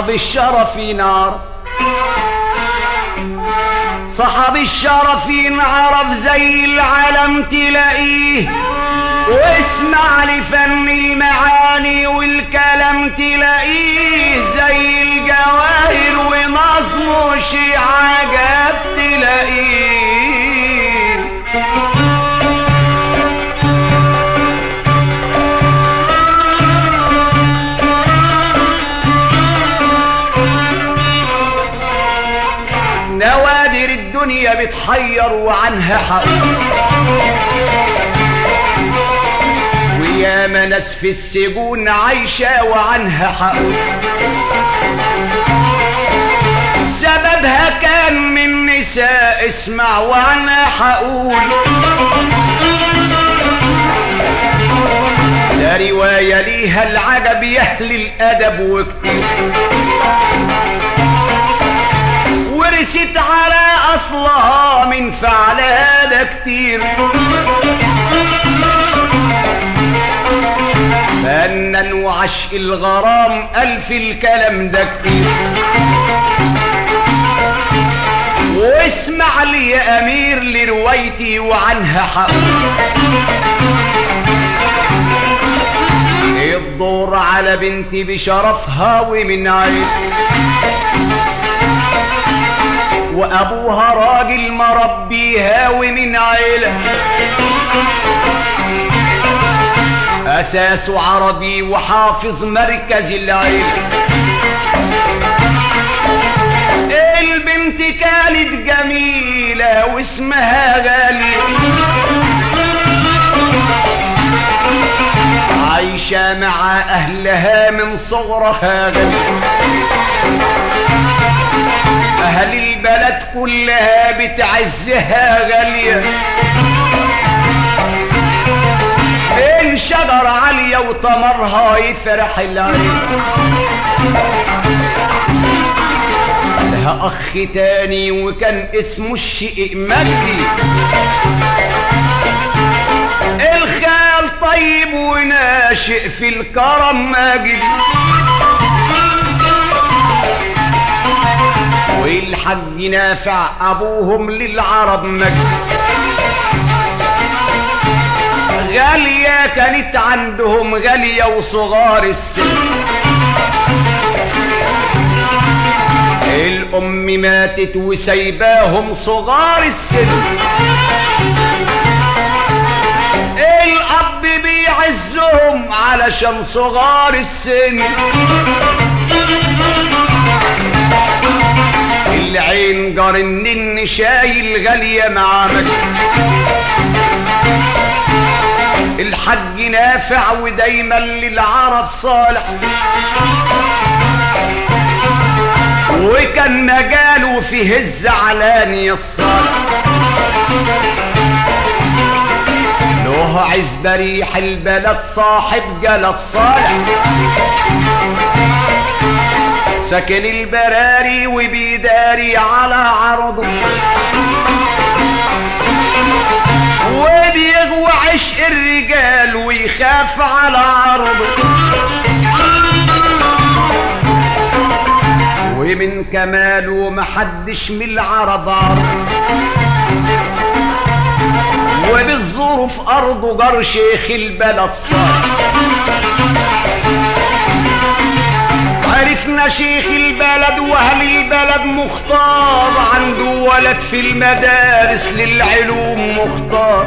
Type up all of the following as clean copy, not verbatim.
صاحب الشرف نار، صاحب الشرف ينعرف زي العالم تلاقيه، واسمع لفن المعاني والكلام تلاقيه زي الجواهر، ونظمه شي عجب تلاقيه. نوادر الدنيا بتحير وعنها حقوق، وياما ناس في السجون عايشة وعنها حقوق، سببها كان من نساء، اسمع وعنها حقول. ده رواية ليها العجب يهل الأدب وكتير، ورست على أصلها من فعل هذا كتير. فنن وعشق الغرام ألف الكلام ده كتير، واسمع لي يا أمير لروايتي وعنها حقول. الدور على بنتي بشرفها ومن عين، وأبوها راجل مربيها ومن عيلة، أساسه عربي وحافظ مركز العيلة. البنت كانت جميلة واسمها غالية، عايشة مع أهلها من صغرها غالية. أهل البلد كلها بتعزها غالية، إن شجر عالية وتمرها يفرح العين. لها أخ تاني وكان اسمه الشقيق مجدي، الخال طيب وناشئ في الكرم ماجد، والحج نافع أبوهم للعرب مجد. غالية كانت عندهم غالية وصغار السن، الأم ماتت وسايباهم صغار السن. الأب بيعزهم علشان صغار السن، العين جار النن شايل غالية مع مجد. الحج نافع ودايما للعرب صالح، وكان مجاله فيه الزعلان الصالح. له عزبة ريح البلد صاحب جلد صالح، سكن البراري وبيداري على عرضه، وبيغوى عشق الرجال ويخاف على عرضه. ومن كماله محدش من العرب عرض، وبالظروف أرضه جار شيخ البلد صار. عرفنا شيخ البلد واهل البلد مختار، عنده ولد في المدارس للعلوم مختار،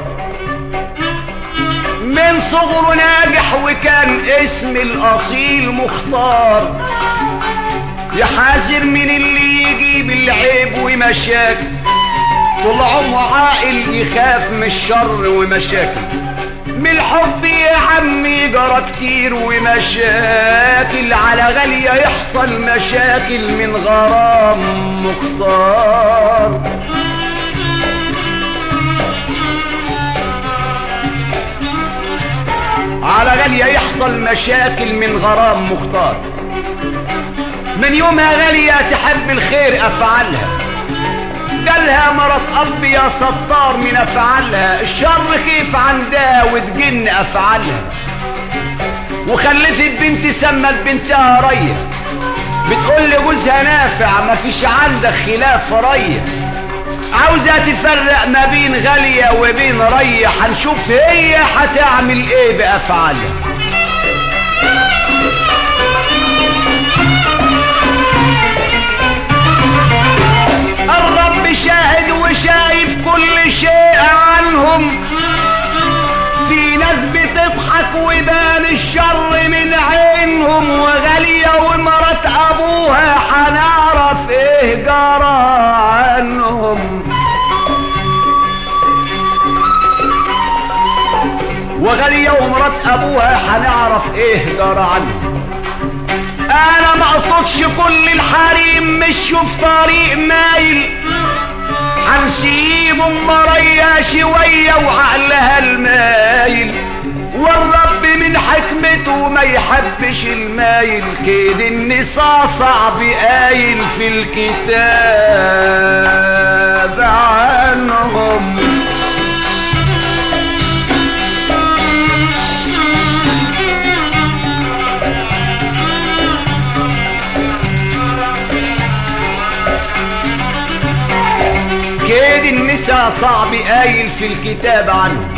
من صغره ناجح وكان اسم الأصيل مختار. يحاذر من اللي يجيب العيب ومشاكل، طول عمره عاقل يخاف من الشر ومشاكل. من الحب يا عمي جرى كتير ومشاكل، على غالية يحصل مشاكل من غرام مختار. على غالية يحصل مشاكل من غرام مختار. من يومها غالية تحب الخير أفعالها، قالها مرات قلبي يا ستار من أفعالها، الشر كيف عندها وتجن أفعالها. وخلفت بنت سمت بنتها ريا، بتقول لجوزها نافع مفيش عندك خلاف ريا، عاوزة تفرق ما بين غالية وبين ريا، هنشوف هي هتعمل ايه بأفعالها. الرب شاهد وشايف كل شيء عنهم، في ناس بتضحك وبان الشر من عينهم، وغالية ومرات ابوها هنعرف ايه جرى عنهم. وغالية ومرات ابوها هنعرف ايه جرى عنهم. انا ما اقصدش كل الحريم مشوا في طريق مايل، هنسيب ام ريا شويه وعقلها المايل، والرب من حكمته ما يحبش المايل، كيد النساء صعب قايل في الكتاب عنهم. كيد النساء صعب قايل في الكتاب عنه.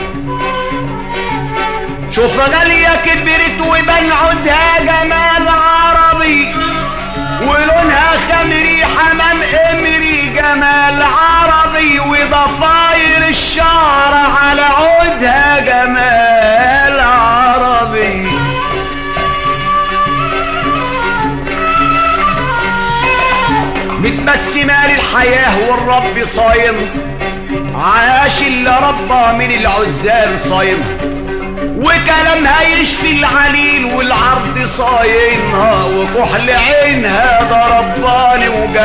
شوف غالية كبرت وبان عودها جمال عربي، ولونها خمري حمام امري جمال عربي، وضفاير الشعر على عودها جمال عربي. متبسمة للحياة والرب صايم، عاش اللي ربى من العزال صايم، وكلامها يشفي العليل والعرض صايمها، وكحل عينها ده رباني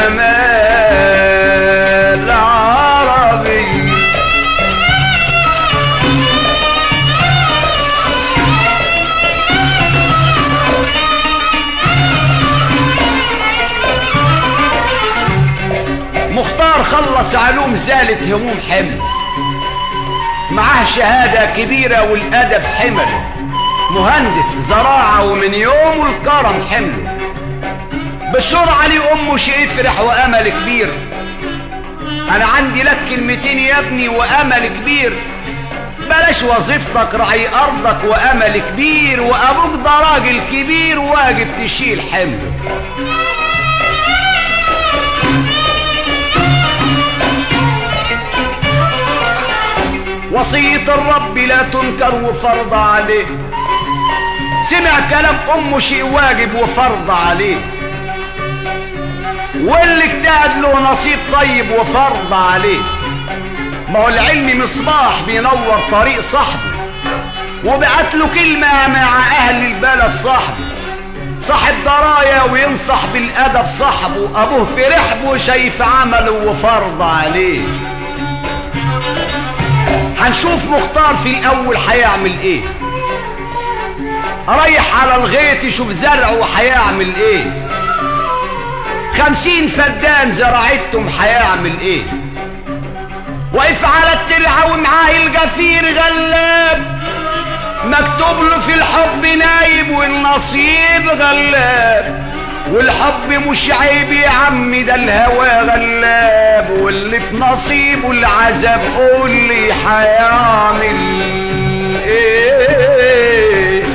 وجمال عربي. مختار خلص علوم زالت هموم حمل، معاه شهادة كبيرة والأدب حمل، مهندس زراعة ومن يوم الكرم حمل. بالشور عليه أمه شيء يفرح وأمل كبير. أنا عندي لك كلمتين يا ابني وأمل كبير، بلاش وظيفتك رعي أرضك وأمل كبير، وأبوك ده راجل كبير واجب تشيل حمل. وصية الرب لا تنكر وفرض عليه، سمع كلام أمه شيء واجب وفرض عليه، واللي اجتهد له نصيب طيب وفرض عليه. ما هو العلم مصباح بينور طريق صاحبه، وبعت له كلمة مع أهل البلد صاحبه، صاحب دراية وينصح بالأدب صاحبه، أبوه في رحبه شايف عمله وفرض عليه. هنشوف مختار في الأول هيعمل إيه، رايح على الغيط يشوف زرعه هيعمل إيه، 50 فدان زراعتهم هيعمل إيه. واقف على الترعة ومعاه الجفير غلاب، مكتوب له في الحب نايب والنصيب غلاب، والحب مش عيب يا عمي ده الهوى غلاب، واللي في نصيبه العذاب قول لي هيعمل ايه.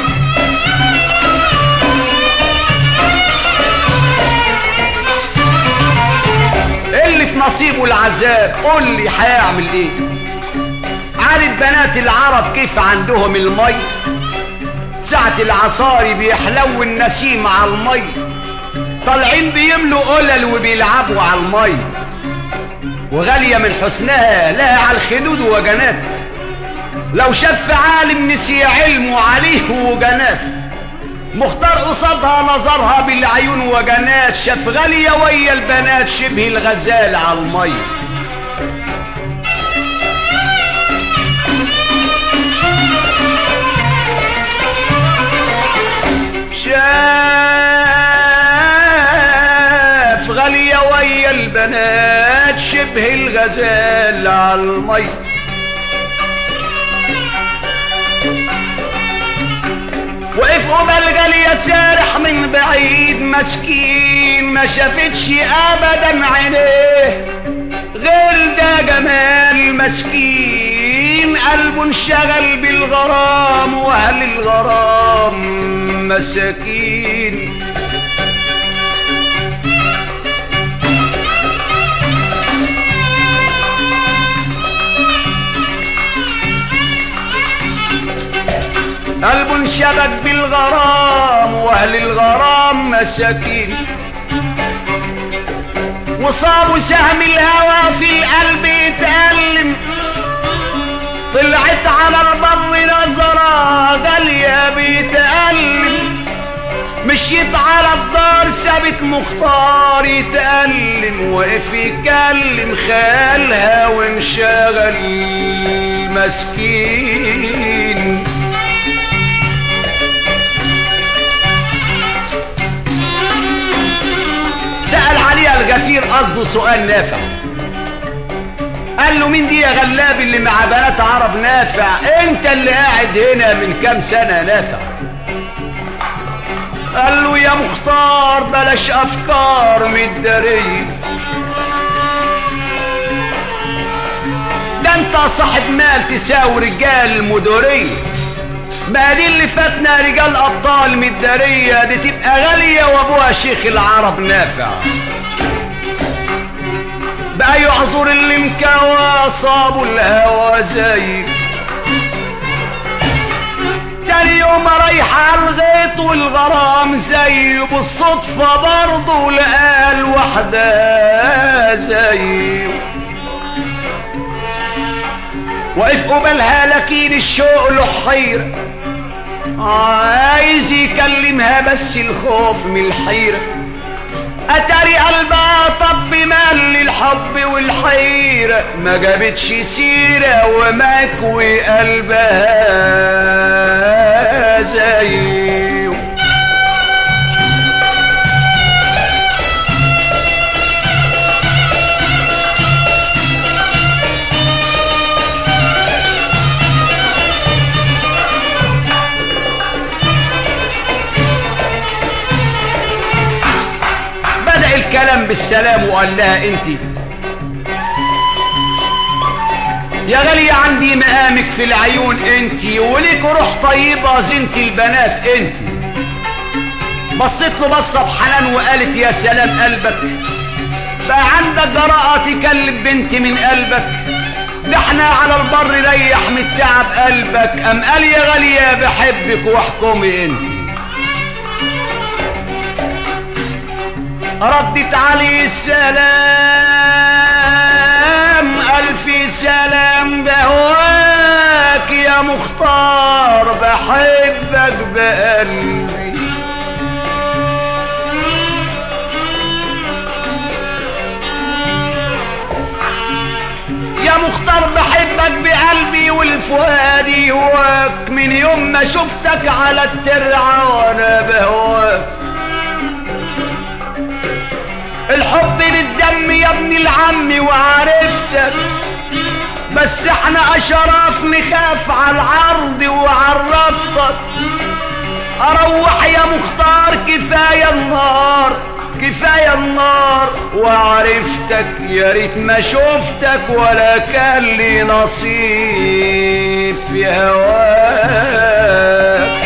اللي في نصيبه العذاب قول لي هيعمل ايه. عارف بنات العرب كيف عندهم المي، ساعة العصاري بيحلو النسيم على المي، طالعين بيملوا قلل وبيلعبوا على المي. وغالية من حسنها لها على الخدود وجنات، لو شاف عالم نسي علمه عليه وجنات. مختار قصادها نظرها بالعيون وجنات، شاف غالية ويا البنات شبه الغزال على المي. شاف غالية ويا البنات شبه الغزال على المي. وقف قبل غالية سارح من بعيد مسكين ما شافتش ابدا عينيه غير ده جمال مسكين قلبه انشغل بالغرام واهل الغرام مساكين. قلبه انشبك بالغرام واهل الغرام مساكين وصابوا سهم الهوى في القلب يتألم طلعت على البر نظرة غالية بيتألم مشيت على الدار سابت مختار يتألم وقف يكلم خيالها وانشغل مسكين. سأل عليها الغفير قصده سؤال نافع قال له مين دي يا غلاب اللي مع بنات عرب نافع انت اللي قاعد هنا من كام سنة نافع؟ قال له يا مختار بلاش افكار مدارية ده انت صاحب مال تساوي رجال مدورية ما دي اللي فاتنا رجال ابطال مدارية دي تبقى غالية وابوها شيخ العرب نافع بقى يعذر اللي مكوى صابوا الهوى زيك تاني يوم رايحة على الغيط والغرام زيه بالصدفة برضه لقى الوحدة زيه وقف قبلها لكن الشوق له حيرة عايز يكلمها بس الخوف من الحيرة اتاري قلبها طب مال للحب والحيرة ما جابتش سيرة ومكوي قلبها زيه الكلام بالسلام وقال لها انتي يا غالية عندي مقامك في العيون انتي وليك روح طيبة زنت البنات انتي. بصيت له بصة بحنان وقالت يا سلام قلبك بقى عندك جراءة تكلم بنتي من قلبك ده احنا على البر ريح من التعب قلبك ام قال يا غالية بحبك واحكمي انتي. ردت عليه السلام ألف سلام بهواك يا مختار بحبك بقلبي يا مختار بحبك بقلبي والفؤاد هواك من يوم ما شفتك على الترعة وانا بهواك الحب بالدم يا ابن العم وعرفتك بس احنا اشراف نخاف على العرض وعرفتك اروح يا مختار كفاية النار كفاية النار وعرفتك يا ريت ما شفتك ولا كان لي نصيب في هواك.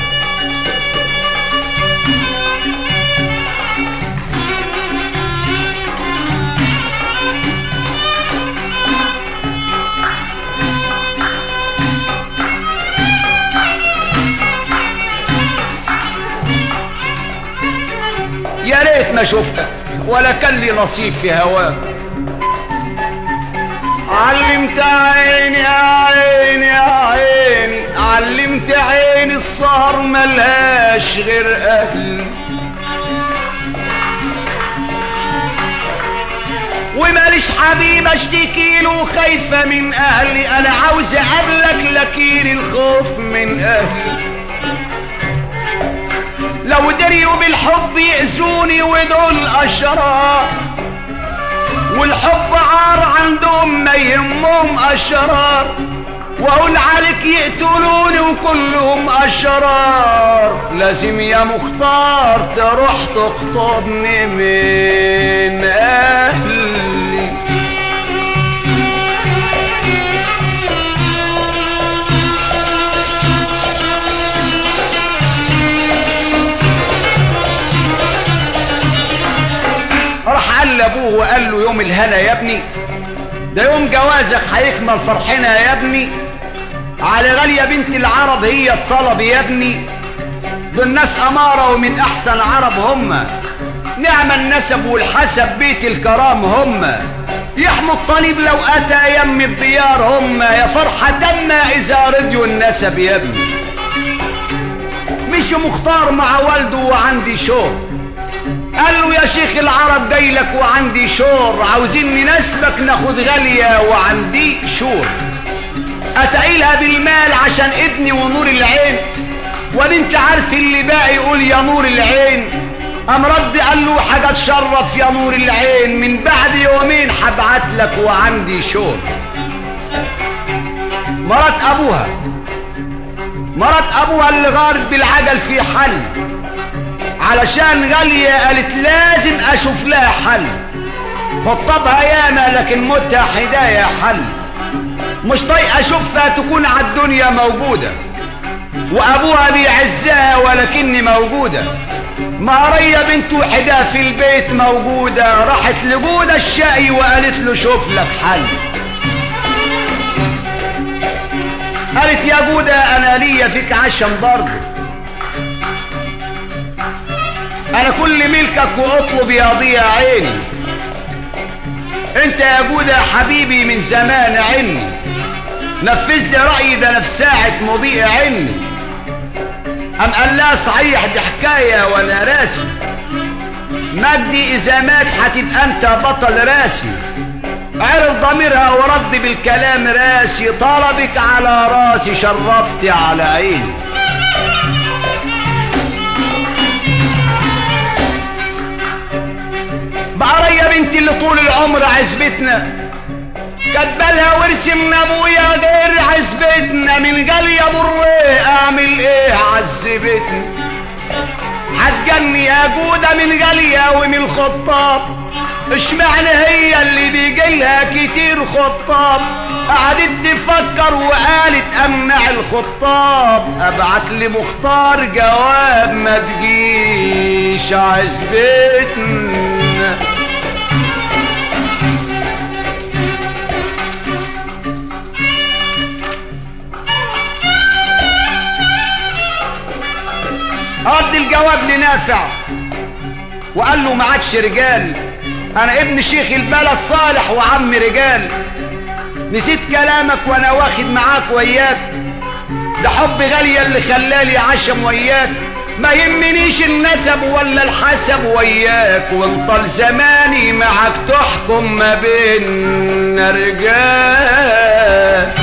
يا ريت ما شفتك ولا كان لي نصيب في هواك. علمت عيني يا عيني يا عيني علمت عيني السهر ملهاش غير اهل وماليش حبيب اشتكيله خايفة من اهلي انا عاوز اقابلك لكن الخوف من اهلي لو دريوا بالحب يأذوني ودول أشرار والحب عار عندهم ما يهمهم أشرار واقول عليك يقتلوني وكلهم اشرار، لازم يا مختار تروح تخطبني من اهلي. راح قال لابوه وقال له يوم الهنا يا ابني، ده يوم جوازك هيكمل فرحنا يا ابني، على غالية بنت العرب هي الطلب يا ابني، دول ناس أمارة ومن أحسن عرب هم، نعم النسب والحسب بيت الكرام هم، يحموا الطليب لو أتى يم الديار هم، يا فرحة تم إذا رضيوا النسب يا ابني. مش مختار مع والده وعندي شور، قال له يا شيخ العرب جايلك وعندي شور، عاوزين نناسبك ناخد غالية وعندي شور، اتقيلها بالمال عشان ابني ونور العين، ولا انت عارف اللي باقي يقول يا نور العين. قام رد قال له حاجة تشرف يا نور العين، من بعد يومين هبعت لك وعندي شور. مرات ابوها اللي غارت بالعجل في حل، علشان غالية قالت لازم اشوف لها حل، خطبها ياما لكن موتها حداية حل، مش طايق اشوفها تكون على الدنيا موجودة، وابوها بيعزها ولكني موجودة، مهرية بنت وحدها في البيت موجودة، راحت لجودة الشقي وقالت له شوف لك حل. قالت يا جودة انا ليا فيك عشم برضه، انا كل ملكك واطلب يضيع عيني، انت يا جودة حبيبي من زمان عني، نفذ لي رأيي ده انا في ساعة مضيء عني. ام قال لها صحيح دي حكاية وانا راسي، مجدي اذا مات هتبقى انت بطل راسي، عرف ضميرها ورد بالكلام راسي، طلبك على راسي شرفتي على عيني. بقرية بنتي اللي طول العمر عزبتنا، كاتبالها ورث من ابويا غير عزبتنا، من جالية بريه اعمل ايه عذبتني، هتجني يا جودة من جالية ومن الخطاب، اشمعنى هي اللي بيجيلها كتير خطاب، قعدت تفكر وقالت امنع الخطاب، ابعت لي مختار جواب ما تجيش عزبتنا. رد الجواب لنافع وقال له ما عادش رجال، انا ابن شيخ البلد صالح وعم رجال، نسيت كلامك وانا واخد معاك وياك، ده حب غالية اللي خلالي عشم وياك، ما يهمنيش النسب ولا الحسب وياك، وانطل زماني معك تحكم ما بين رجال.